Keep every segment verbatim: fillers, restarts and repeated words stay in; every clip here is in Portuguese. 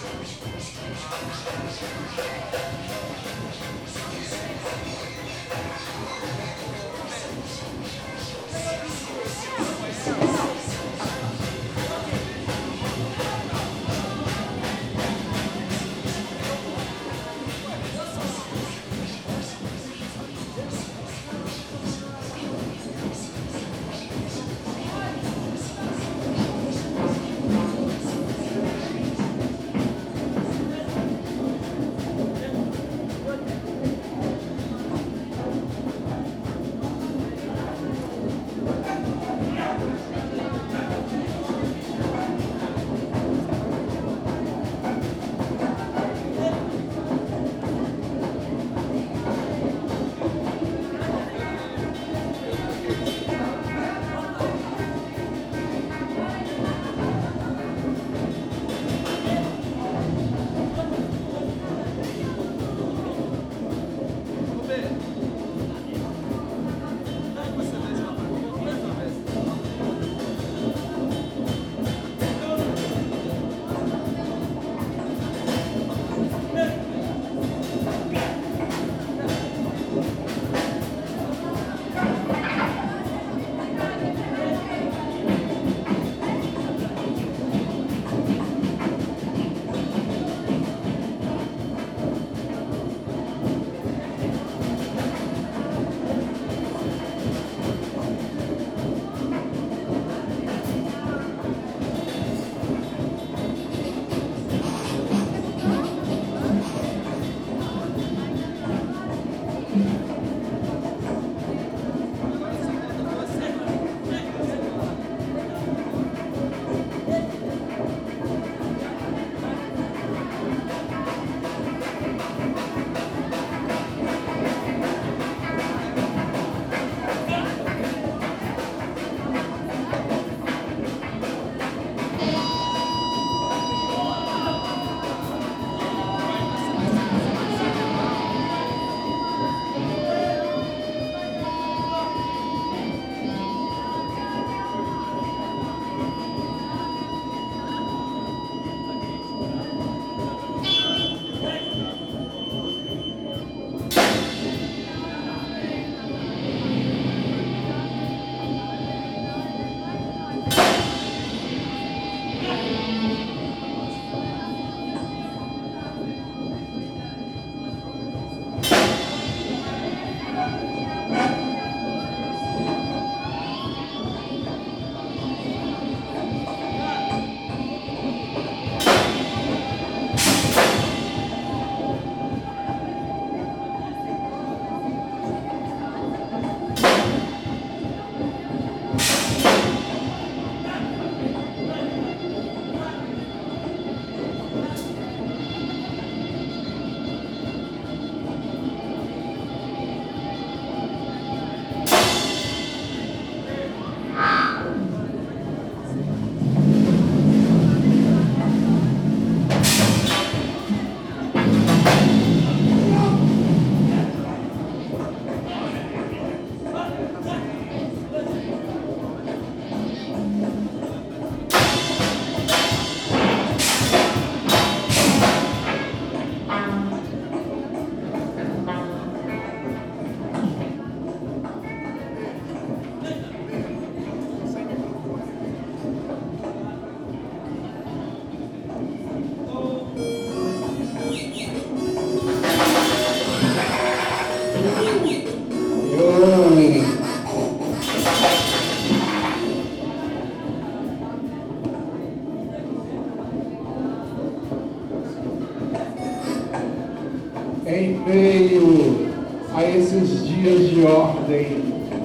em meio a esses dias de ordem,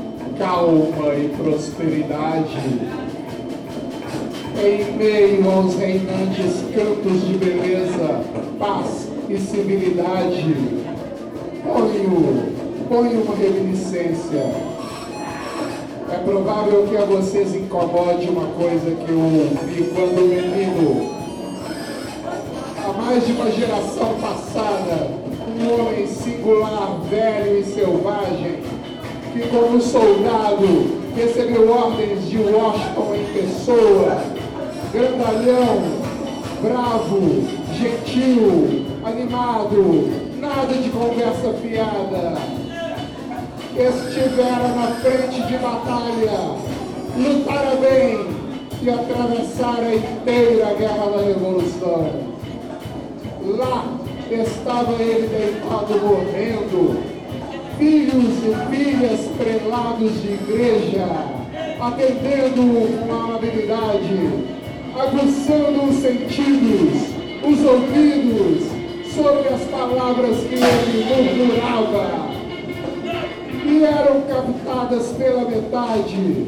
calma e prosperidade, em meio aos reinantes cantos de beleza, paz e civilidade, ponho, ponho uma reminiscência. É provável que a vocês incomode uma coisa que eu ouvi quando menino. Há mais de uma geração passada, um homem singular, velho e selvagem, que como soldado recebeu ordens de Washington em pessoa, grandalhão, bravo, gentil, animado, nada de conversa fiada. Estivera na frente de batalha, lutara bem e atravessara a inteira guerra da Revolução. Lá estava ele deitado morrendo, filhos e filhas prelados de igreja, atendendo-o com amabilidade, aguçando os sentidos, os ouvidos, sobre as palavras que ele murmurava, e eram captadas pela metade.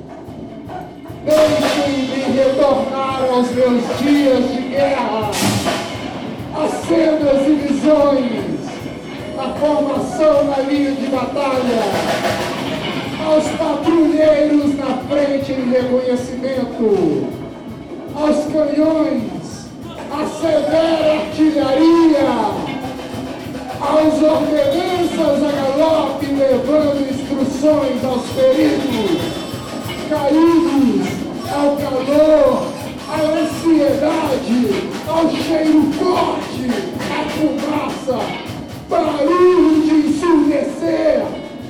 Deixem-me retornar aos meus dias de guerra, as cenas e visões, a formação na linha de batalha, aos patrulheiros na frente em reconhecimento, aos canhões, à severa artilharia, aos ordenanças a galope levando instruções aos feridos, caídos, ao calor, à ansiedade, ao cheiro forte, à fumaça, barulho de ensurdecer.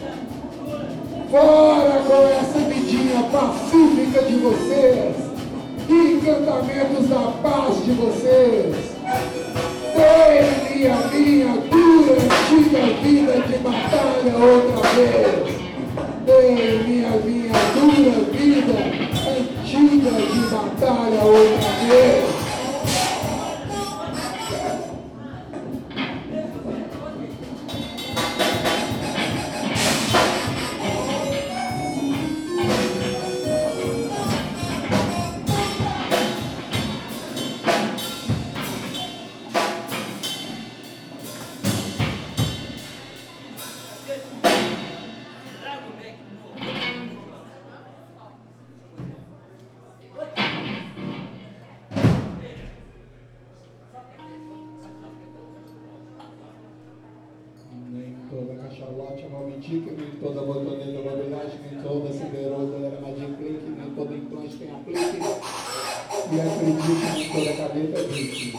Fora com essa vidinha pacífica de vocês, encantamentos da paz de vocês. Dei-me a minha dura antiga vida de batalha outra vez. Dei-me a minha dura vida antiga de batalha outra vez. Nem toda botoneta babelagem, nem toda ciderosa era Magic nem todo implante tem aplique, e acredite, nem toda cabeça é bicho.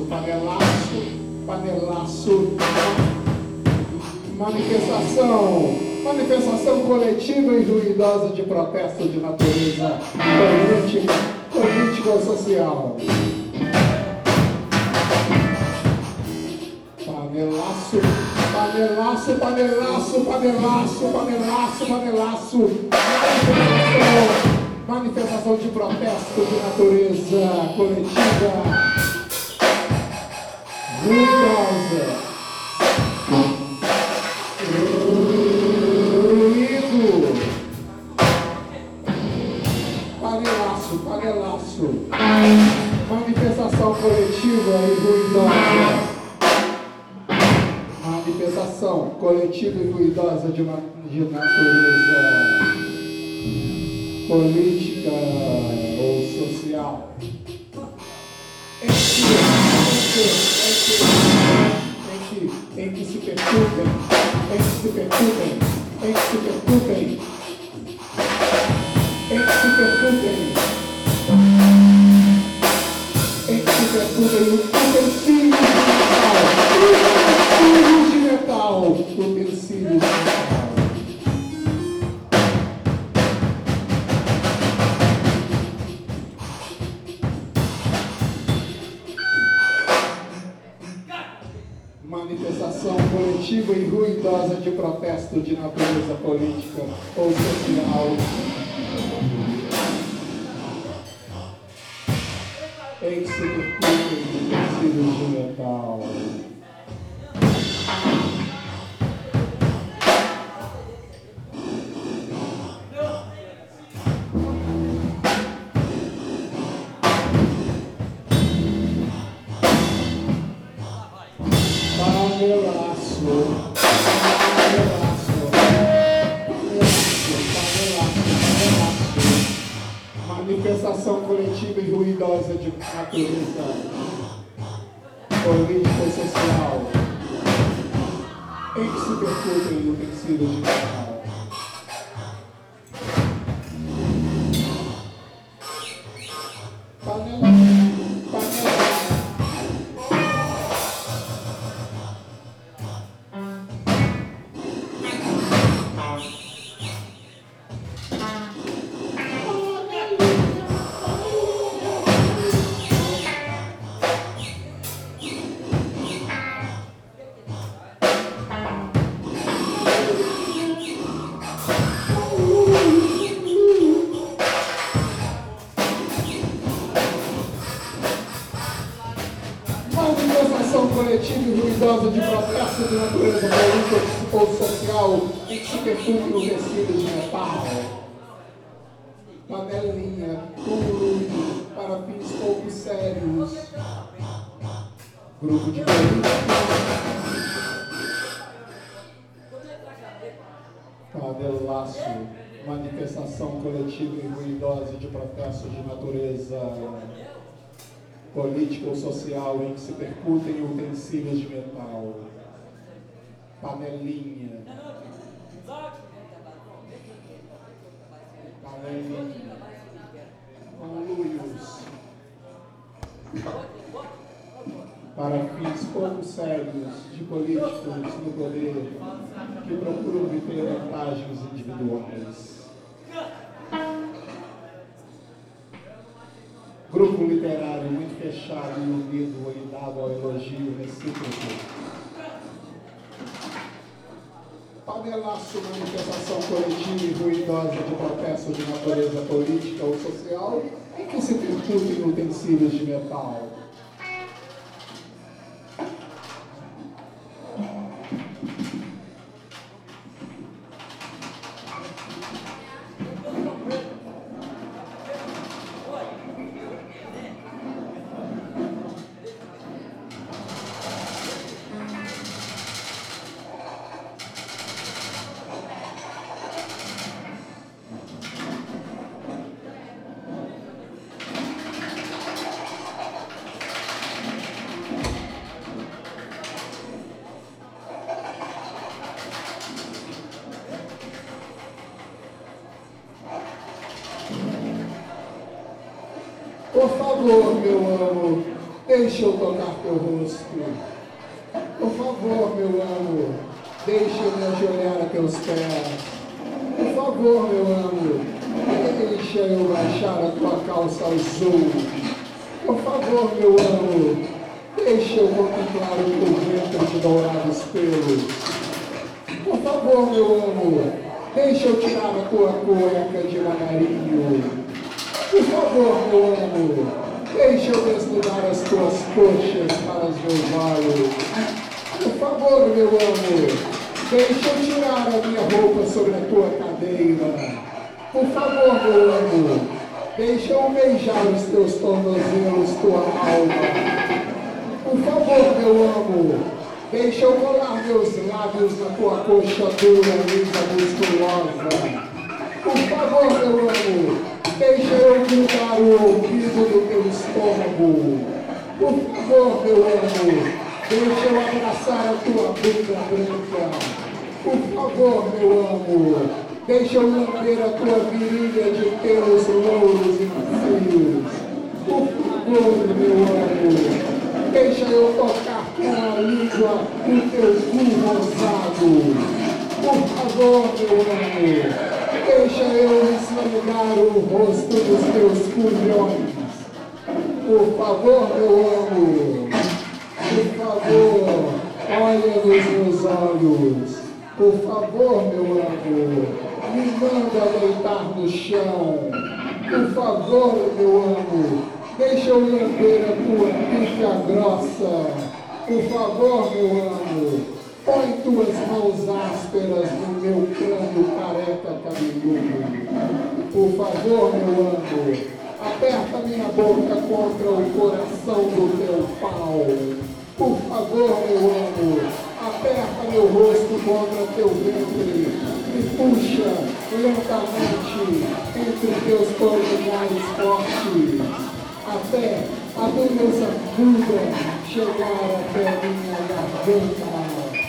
panelaço, panelaço, manifestação, manifestação coletiva e ruidosa de protesto de natureza política, política ou social. Panelaço, panelaço, panelaço, panelaço, panelaço, panelaço, manifestação. Manifestação de protesto de natureza coletiva, ruidosa, ruído, panelaço, panelaço, manifestação coletiva e ruidosa, manifestação coletiva e ruidosa de, de natureza política ou social. Em que, em que, em que se perturbem, em que se perturbem, em que se perturbem, em que se perturbem, em que se perturbem utensílios de metal, utensílios de metal. Manifestação coletiva e ruidosa de protesto de natureza política ou social. Em que se percutem utensílios de metal. Panelaço, panelaço, panelaço, manifestação coletiva e ruidosa de natureza política e social, em que se percutem utensílios de metal. Panelaço, panelaço. Manifestação coletiva e ruidosa de protesto de natureza política ou social em que se perturbem utensílios de metal. Panelinha, tudo para fins pouco sérios. Grupo de políticos. Panelaço, manifestação coletiva e ruidosa de protesto de natureza política ou social em que se percutem utensílios de metal. Panelinha. Panelinha. Conluios. Para fins pouco sérios de políticos no poder que procuram obter vantagens individuais. Grupo literário muito fechado e unido e dado ao elogio recíproco. Panelaço, manifestação coletiva e ruidosa de protesto de natureza política ou social em que se percutem utensílios de metal. Por favor, meu amo, deixa eu tocar teu rosto. Por favor, meu amo, deixa eu me ajoelhar a teus pés. Por favor, meu amo, deixa eu baixar a tua calça aos ouros. Por favor, meu amo, deixa eu contemplar o teu ventre de dourados pelos. Por favor, meu amo, deixa eu tirar a tua cueca de lagarinho. Por favor, meu amo, deixa eu desnudar as tuas coxas para os meus olhos. Por favor, meu amo, deixa eu tirar a minha roupa sobre a tua cadeira. Por favor, meu amo, deixa eu beijar os teus tornozelos, tua alma. Por favor, meu amo, deixa eu colar meus lábios na tua coxa dura, lisa, musculosa. Por favor, meu amo, deixa eu grudar o ouvido do teu estômago. Por favor, meu amo, deixa eu abraçar a tua bunda branca. Por favor, meu amo, deixa eu lamber a tua virilha de pelos louros e macios. Por favor, meu amo, deixa eu tocar com a língua o teu cu rosado. Por favor, meu amo, deixa eu esfregar o rosto dos teus pulhões. Por favor, meu amo, por favor, olha nos meus olhos. Por favor, meu amo, me manda deitar no chão. Por favor, meu amo, deixa eu lamber a tua pica grossa. Por favor, meu amo, põe tuas mãos ásperas no meu crânio careca cabeludo. Por favor, meu amo, aperta minha boca contra o coração do teu pau. Por favor, meu amo, aperta meu rosto contra teu ventre e puxa lentamente entre teus polegares fortes, até a tua sacuda chegar até minha garganta,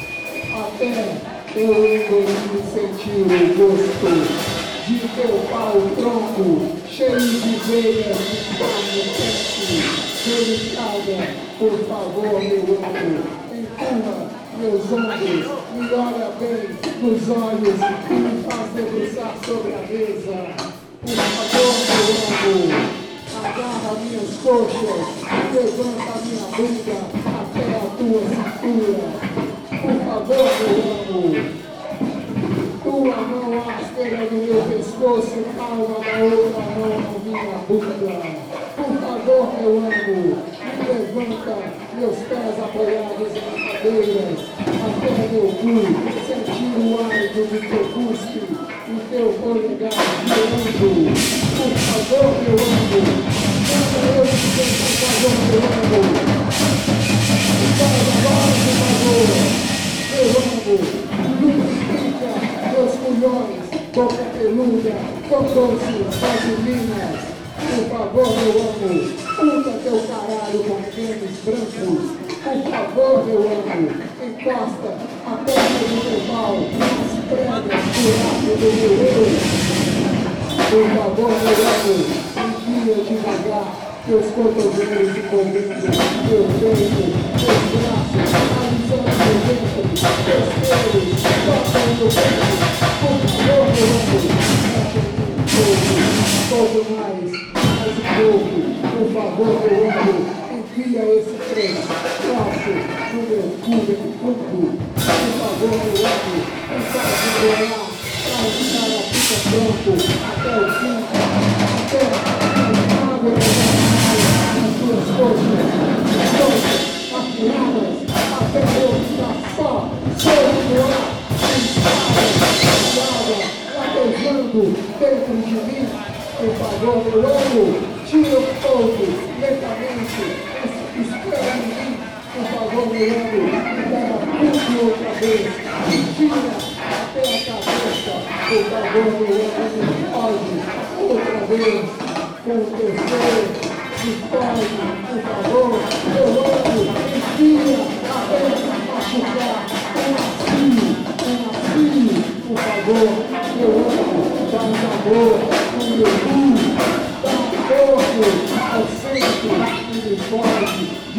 até eu engolir e sentir o gosto de teu pau tronco, cheio de veias de carne quente, delicada. Por favor, meu amo, empurra meus ombros, me olha bem nos olhos e me faz debruçar sobre a mesa. Por favor, meu amo, agarra minhas coxas, levanta minha bunda até a tua cintura. Por favor, meu amo, tua mão áspera no meu pescoço, palma da outra mão na minha bunda. Por favor, meu amo, me levanta meus pés apoiados em cadeiras, até meu cu, sentir o árido do teu cuspe e teu polegar girando. Por favor, meu amo, manda eu te pedir, por favor, meu amo. Faz agora, por favor, meu amo, lubrifica meus pulhões, boca peluda, com doces, vaselinas. Por favor, meu amo, usa teu caralho com tênis brancos. Por favor, meu amo, encosta a perna do teu pau nas pregas do lado do meu eu. Por favor, meu amo, enfia devagar teus cotovelos envolvendo meu peito, teus braços, alisando meu ventre, teus pelos, toca o meu peito. Por favor, meu amo, mexe em mim um pouco, pouco mais. Mais um pouco, por favor, meu amo, enfia esse trem, troço no meu cu de fundo. Por favor, meu amo, me faz enrolar para deixar a pica pronto até o fim, até a água nas suas coxas, coxas afinadas, até eu ficar só, solto no ar, inchada, latejando dentro de mim. Por favor, meu amo, tira o fogo lentamente, espera em mim. Por favor, meu amo, me pega tudo outra vez, tira até a cabeça. Por favor, meu amo, me pode outra vez, com o terceiro, me pode, por favor, meu amo, enfia até machucar, um macio, um macio, por favor, meu amo, dá um amor. O meu cu, dá corpo ao centro e me pode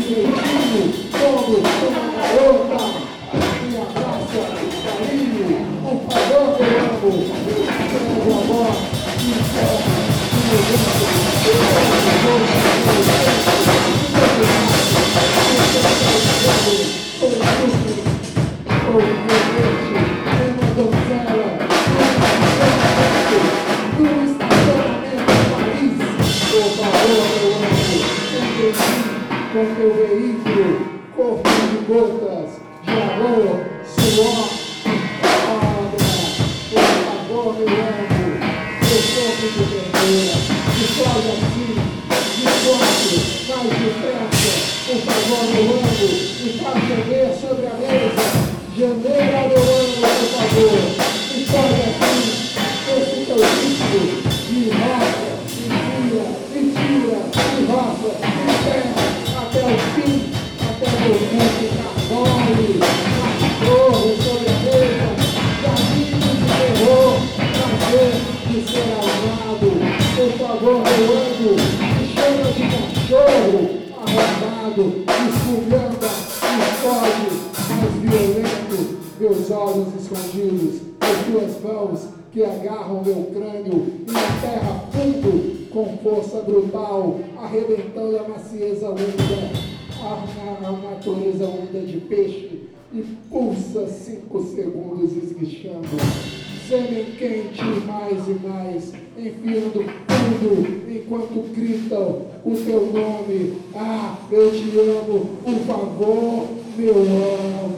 de gotas de amor, suor, obra, por favor, meu anjo, eu sou de ternura, e pode assim, de quanto, mais de perto, por favor, meu anjo, e faz chover sobre a mesa, janeiro, meu anjo, por favor, e pode assim, esse teu disco de roça, mentira, mentira, de roça, de terra, até o fim, até o fim de carvalho, cachorro sobre a mesa, caminho de terror, prazer de ser amado, por favor, meu anjo, me chama de cachorro, arrombado, esfumenta, explode, mais violento, meus olhos escondidos, as tuas mãos que agarram meu crânio e enterra fundo com força brutal, arrebentando a macieza úmida, a, a natureza úmida de peixe, e pulsa cinco segundos esguichando, sêmen quente mais e mais, enfiando fundo enquanto gritam o teu nome. Ah, eu te amo, por favor, meu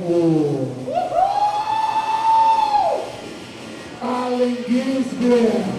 amo. Allen Ginsberg.